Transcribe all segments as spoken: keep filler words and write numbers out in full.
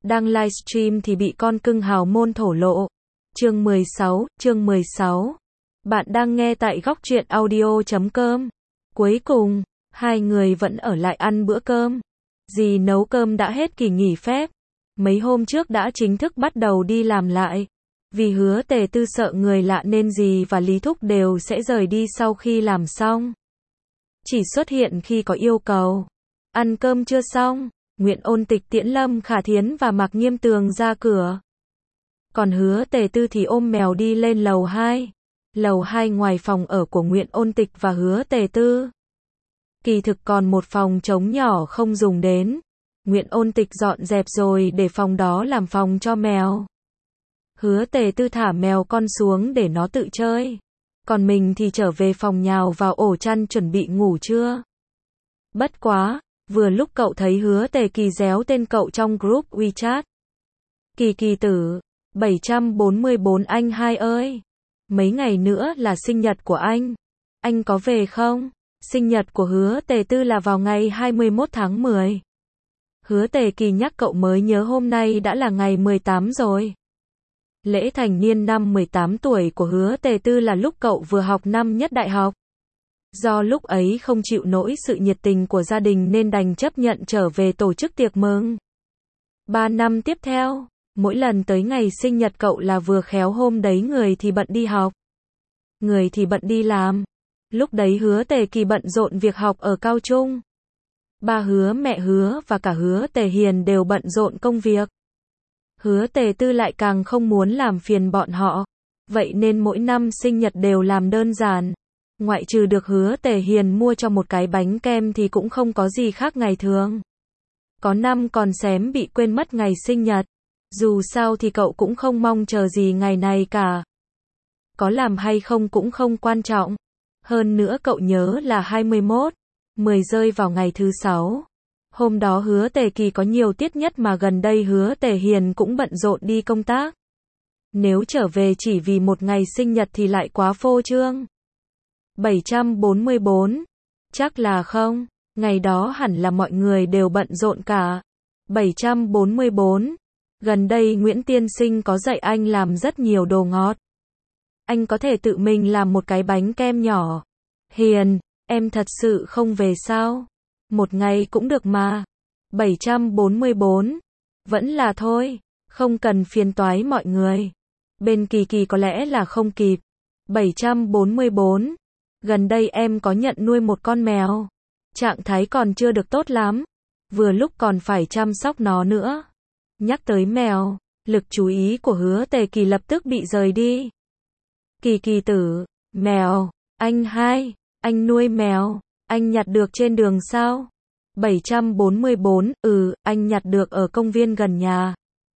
Đang livestream thì bị con cưng hào môn thổ lộ. Chương mười sáu, chương mười sáu. Bạn đang nghe tại góc truyện audio chấm com. Cuối cùng, hai người vẫn ở lại ăn bữa cơm. Dì nấu cơm đã hết kỳ nghỉ phép. Mấy hôm trước đã chính thức bắt đầu đi làm lại. Vì Hứa Tề Tư sợ người lạ nên dì và Lý Thúc đều sẽ rời đi sau khi làm xong. Chỉ xuất hiện khi có yêu cầu. Ăn cơm chưa xong, Nguyễn Ôn Tịch tiễn Lâm Khả Thiến và Mạc Nghiêm Tường ra cửa. Còn Hứa Tề Tư thì ôm mèo đi lên lầu hai. Lầu hai ngoài phòng ở của Nguyễn Ôn Tịch và Hứa Tề Tư. Kỳ thực còn một phòng trống nhỏ không dùng đến. Nguyễn Ôn Tịch dọn dẹp rồi để phòng đó làm phòng cho mèo. Hứa Tề Tư thả mèo con xuống để nó tự chơi. Còn mình thì trở về phòng nhào vào ổ chăn chuẩn bị ngủ trưa. Bất quá, vừa lúc cậu thấy Hứa Tề Kỳ réo tên cậu trong group WeChat. Kỳ Kỳ tử, bảy trăm bốn mươi bốn anh hai ơi. Mấy ngày nữa là sinh nhật của anh. Anh có về không? Sinh nhật của Hứa Tề Tư là vào ngày hai mươi mốt tháng mười. Hứa Tề Kỳ nhắc cậu mới nhớ hôm nay đã là ngày mười tám rồi. Lễ thành niên năm mười tám tuổi của Hứa Tề Tư là lúc cậu vừa học năm nhất đại học. Do lúc ấy không chịu nổi sự nhiệt tình của gia đình nên đành chấp nhận trở về tổ chức tiệc mừng. Ba năm tiếp theo, mỗi lần tới ngày sinh nhật cậu là vừa khéo hôm đấy người thì bận đi học, người thì bận đi làm. Lúc đấy Hứa Tề Kỳ bận rộn việc học ở cao trung. Ba Hứa, mẹ Hứa và cả Hứa Tề Hiền đều bận rộn công việc. Hứa Tề Tư lại càng không muốn làm phiền bọn họ. Vậy nên mỗi năm sinh nhật đều làm đơn giản. Ngoại trừ được Hứa Tề Hiền mua cho một cái bánh kem thì cũng không có gì khác ngày thường. Có năm còn xém bị quên mất ngày sinh nhật. Dù sao thì cậu cũng không mong chờ gì ngày này cả. Có làm hay không cũng không quan trọng. Hơn nữa cậu nhớ là hai mươi mốt, mười rơi vào ngày thứ sáu. Hôm đó Hứa Tề Kỳ có nhiều tiết nhất mà gần đây Hứa Tề Hiền cũng bận rộn đi công tác. Nếu trở về chỉ vì một ngày sinh nhật thì lại quá phô trương. bảy trăm bốn mươi bốn. Chắc là không. Ngày đó hẳn là mọi người đều bận rộn cả. bảy trăm bốn mươi bốn. Gần đây Nguyễn Tiên Sinh có dạy anh làm rất nhiều đồ ngọt. Anh có thể tự mình làm một cái bánh kem nhỏ. Hiền, em thật sự không về sao? Một ngày cũng được mà. bảy trăm bốn mươi bốn. Vẫn là thôi. Không cần phiền toái mọi người. Bên Kỳ Kỳ có lẽ là không kịp. bảy trăm bốn mươi bốn. Gần đây em có nhận nuôi một con mèo. Trạng thái còn chưa được tốt lắm. Vừa lúc còn phải chăm sóc nó nữa. Nhắc tới mèo, lực chú ý của Hứa Tề Kỳ lập tức bị rời đi. Kỳ Kỳ tử, mèo, anh hai, anh nuôi mèo, anh nhặt được trên đường sao? bảy trăm bốn mươi bốn, ừ, anh nhặt được ở công viên gần nhà.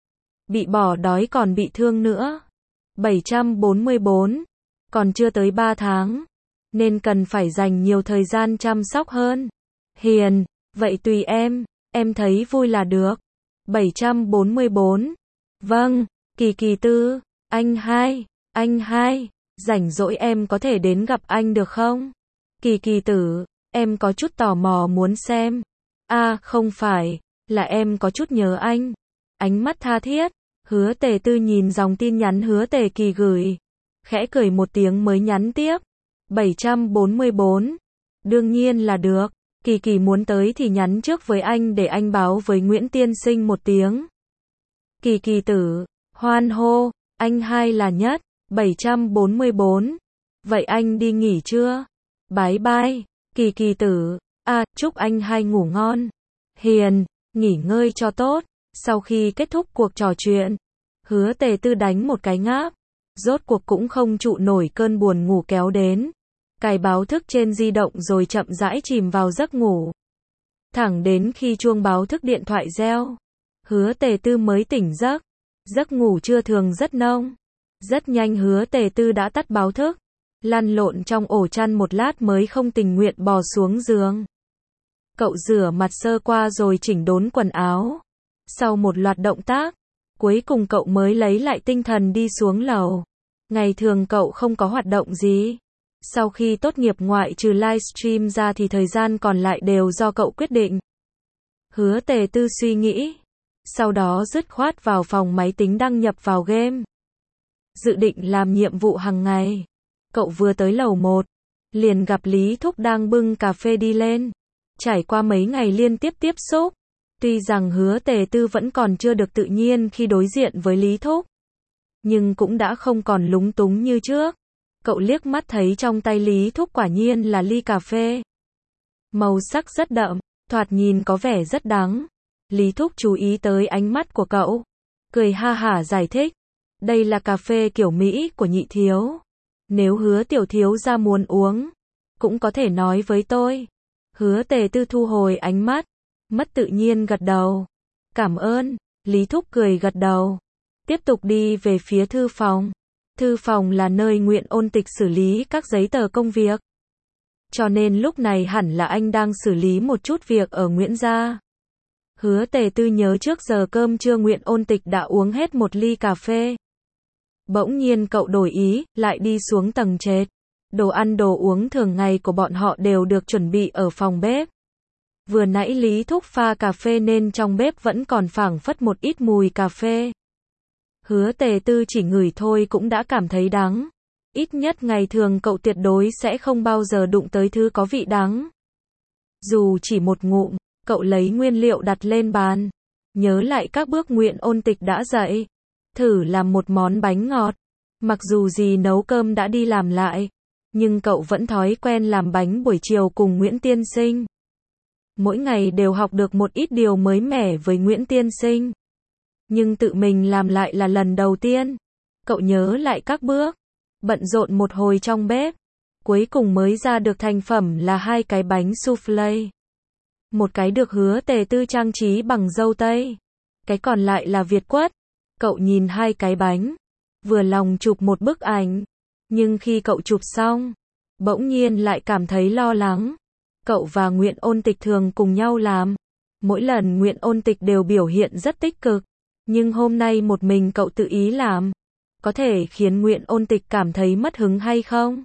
Bị bỏ đói còn bị thương nữa. bảy trăm bốn mươi bốn, còn chưa tới ba tháng, nên cần phải dành nhiều thời gian chăm sóc hơn. Hiền, vậy tùy em, em thấy vui là được. bảy trăm bốn mươi bốn. Vâng, Kỳ Kỳ tư, anh hai, anh hai, rảnh rỗi em có thể đến gặp anh được không? Kỳ Kỳ tử, em có chút tò mò muốn xem. À, không phải, là em có chút nhớ anh. Ánh mắt tha thiết, Hứa Tề Tư nhìn dòng tin nhắn Hứa Tề Kỳ gửi. Khẽ cười một tiếng mới nhắn tiếp. bảy trăm bốn mươi bốn. Đương nhiên là được. Kỳ Kỳ muốn tới thì nhắn trước với anh để anh báo với Nguyễn Tiên Sinh một tiếng. Kỳ Kỳ tử, hoan hô, anh hai là nhất. bảy trăm bốn mươi bốn. Vậy anh đi nghỉ chưa? Bye bye. Kỳ Kỳ tử, à, chúc anh hai ngủ ngon. Hiền, nghỉ ngơi cho tốt. Sau khi kết thúc cuộc trò chuyện, Hứa Tề Tư đánh một cái ngáp. Rốt cuộc cũng không trụ nổi cơn buồn ngủ kéo đến. Cài báo thức trên di động rồi chậm rãi chìm vào giấc ngủ. Thẳng đến khi chuông báo thức điện thoại reo, Hứa Tề Tư mới tỉnh giấc. Giấc ngủ trưa thường rất nông. Rất nhanh Hứa Tề Tư đã tắt báo thức. Lăn lộn trong ổ chăn một lát mới không tình nguyện bò xuống giường. Cậu rửa mặt sơ qua rồi chỉnh đốn quần áo. Sau một loạt động tác, cuối cùng cậu mới lấy lại tinh thần đi xuống lầu. Ngày thường cậu không có hoạt động gì. Sau khi tốt nghiệp ngoại trừ livestream ra thì thời gian còn lại đều do cậu quyết định. Hứa Tề Tư suy nghĩ. sau đó dứt khoát vào phòng máy tính đăng nhập vào game. Dự định làm nhiệm vụ hàng ngày. Cậu vừa tới lầu một, liền gặp Lý Thúc đang bưng cà phê đi lên. Trải qua mấy ngày liên tiếp tiếp xúc, tuy rằng Hứa Tề Tư vẫn còn chưa được tự nhiên khi đối diện với Lý Thúc, nhưng cũng đã không còn lúng túng như trước. Cậu liếc mắt thấy trong tay Lý Thúc quả nhiên là ly cà phê. Màu sắc rất đậm, thoạt nhìn có vẻ rất đắng. Lý Thúc chú ý tới ánh mắt của cậu, cười ha hả giải thích. Đây là cà phê kiểu Mỹ của nhị thiếu. Nếu Hứa tiểu thiếu gia muốn uống, cũng có thể nói với tôi. Hứa Tề Tư thu hồi ánh mắt, mất tự nhiên gật đầu. Cảm ơn, Lý Thúc cười gật đầu. Tiếp tục đi về phía thư phòng. Thư phòng là nơi Nguyễn Ôn Tịch xử lý các giấy tờ công việc. Cho nên lúc này hẳn là anh đang xử lý một chút việc ở Nguyễn gia. Hứa Tề Tư nhớ trước giờ cơm trưa Nguyễn Ôn Tịch đã uống hết một ly cà phê. Bỗng nhiên cậu đổi ý, lại đi xuống tầng trệt. Đồ ăn đồ uống thường ngày của bọn họ đều được chuẩn bị ở phòng bếp. Vừa nãy Lý Thúc pha cà phê nên trong bếp vẫn còn phảng phất một ít mùi cà phê. Hứa Tề Tư chỉ ngửi thôi cũng đã cảm thấy đắng. Ít nhất ngày thường cậu tuyệt đối sẽ không bao giờ đụng tới thứ có vị đắng. Dù chỉ một ngụm, cậu lấy nguyên liệu đặt lên bàn. Nhớ lại các bước Nguyễn Ôn Tịch đã dạy. Thử làm một món bánh ngọt. Mặc dù gì nấu cơm đã đi làm lại, nhưng cậu vẫn thói quen làm bánh buổi chiều cùng Nguyễn Tiên Sinh. Mỗi ngày đều học được một ít điều mới mẻ với Nguyễn Tiên Sinh. Nhưng tự mình làm lại là lần đầu tiên. Cậu nhớ lại các bước, bận rộn một hồi trong bếp. Cuối cùng mới ra được thành phẩm là hai cái bánh soufflé. Một cái được Hứa Tề Tư trang trí bằng dâu tây. Cái còn lại là việt quất. Cậu nhìn hai cái bánh, vừa lòng chụp một bức ảnh. Nhưng khi cậu chụp xong, bỗng nhiên lại cảm thấy lo lắng. Cậu và Nguyễn Ôn Tịch thường cùng nhau làm. Mỗi lần Nguyễn Ôn Tịch đều biểu hiện rất tích cực. Nhưng hôm nay một mình cậu tự ý làm. Có thể khiến Nguyễn Ôn Tịch cảm thấy mất hứng hay không?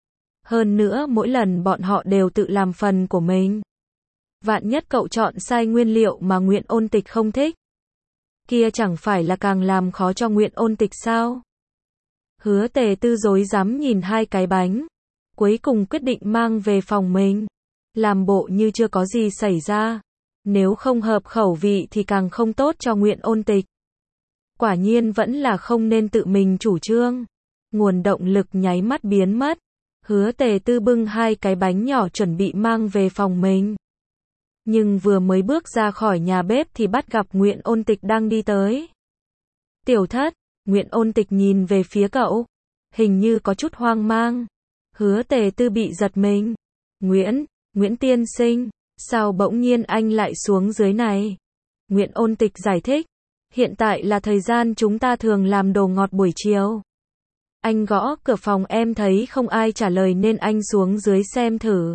Hơn nữa mỗi lần bọn họ đều tự làm phần của mình. Vạn nhất cậu chọn sai nguyên liệu mà Nguyễn Ôn Tịch không thích. Kia chẳng phải là càng làm khó cho Nguyễn Ôn Tịch sao? Hứa Tề Tư rối rắm nhìn hai cái bánh. Cuối cùng quyết định mang về phòng mình. Làm bộ như chưa có gì xảy ra. Nếu không hợp khẩu vị thì càng không tốt cho Nguyễn Ôn Tịch. Quả nhiên vẫn là không nên tự mình chủ trương. Nguồn động lực nháy mắt biến mất. Hứa Tề Tư bưng hai cái bánh nhỏ chuẩn bị mang về phòng mình. Nhưng vừa mới bước ra khỏi nhà bếp thì bắt gặp Nguyễn Ôn Tịch đang đi tới. Tiểu Thất, Nguyễn Ôn Tịch nhìn về phía cậu. Hình như có chút hoang mang. Hứa Tề Tư bị giật mình. Nguyễn, Nguyễn Tiên Sinh, sao bỗng nhiên anh lại xuống dưới này? Nguyễn Ôn Tịch giải thích. Hiện tại là thời gian chúng ta thường làm đồ ngọt buổi chiều. Anh gõ cửa phòng em thấy không ai trả lời nên anh xuống dưới xem thử.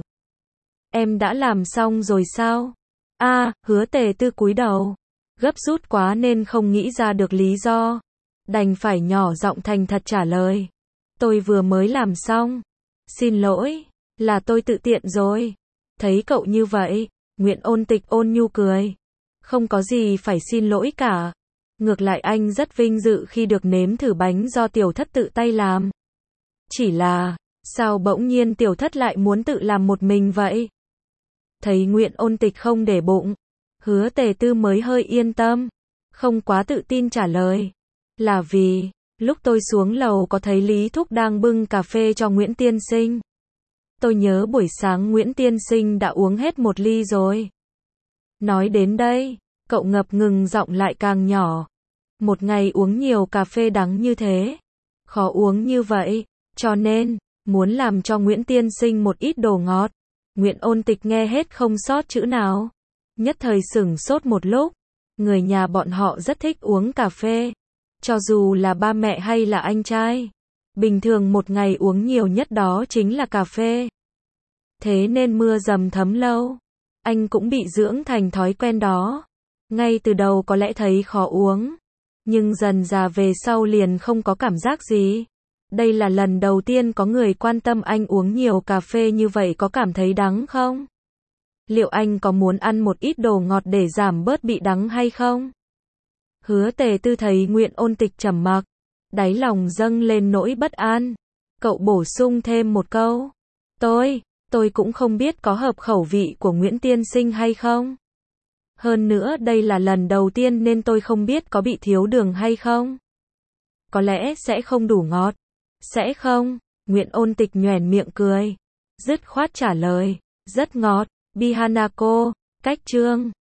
Em đã làm xong rồi sao? A, à, Hứa Tề Tư cúi đầu. Gấp rút quá nên không nghĩ ra được lý do. Đành phải nhỏ giọng thành thật trả lời. Tôi vừa mới làm xong. Xin lỗi, là tôi tự tiện rồi. Thấy cậu như vậy, Nguyễn Ôn Tịch ôn nhu cười. Không có gì phải xin lỗi cả. Ngược lại anh rất vinh dự khi được nếm thử bánh do Tiểu Thất tự tay làm. Chỉ là, sao bỗng nhiên Tiểu Thất lại muốn tự làm một mình vậy? Thấy Nguyễn Ôn Tịch không để bụng, Hứa Tề Tư mới hơi yên tâm. Không quá tự tin trả lời. Là vì, lúc tôi xuống lầu có thấy Lý Thúc đang bưng cà phê cho Nguyễn Tiên Sinh. Tôi nhớ buổi sáng Nguyễn Tiên Sinh đã uống hết một ly rồi. Nói đến đây, cậu ngập ngừng giọng lại càng nhỏ. Một ngày uống nhiều cà phê đắng như thế. Khó uống như vậy. Cho nên, muốn làm cho Nguyễn Tiên Sinh một ít đồ ngọt. Nguyễn Ôn Tịch nghe hết không sót chữ nào. Nhất thời sửng sốt một lúc. Người nhà bọn họ rất thích uống cà phê. Cho dù là ba mẹ hay là anh trai. Bình thường một ngày uống nhiều nhất đó chính là cà phê. Thế nên mưa dầm thấm lâu. Anh cũng bị dưỡng thành thói quen đó. Ngay từ đầu có lẽ thấy khó uống. Nhưng dần dà về sau liền không có cảm giác gì. Đây là lần đầu tiên có người quan tâm anh uống nhiều cà phê như vậy có cảm thấy đắng không? Liệu anh có muốn ăn một ít đồ ngọt để giảm bớt bị đắng hay không? Hứa Tề Tư thấy Nguyễn Ôn Tịch trầm mặc, đáy lòng dâng lên nỗi bất an. Cậu bổ sung thêm một câu. Tôi, tôi cũng không biết có hợp khẩu vị của Nguyễn tiên sinh hay không. Hơn nữa đây là lần đầu tiên nên tôi không biết có bị thiếu đường hay không. Có lẽ sẽ không đủ ngọt. Sẽ không, Nguyễn Ôn Tịch nhoẻn miệng cười. Dứt khoát trả lời, rất ngọt, Bihanako, cách chương.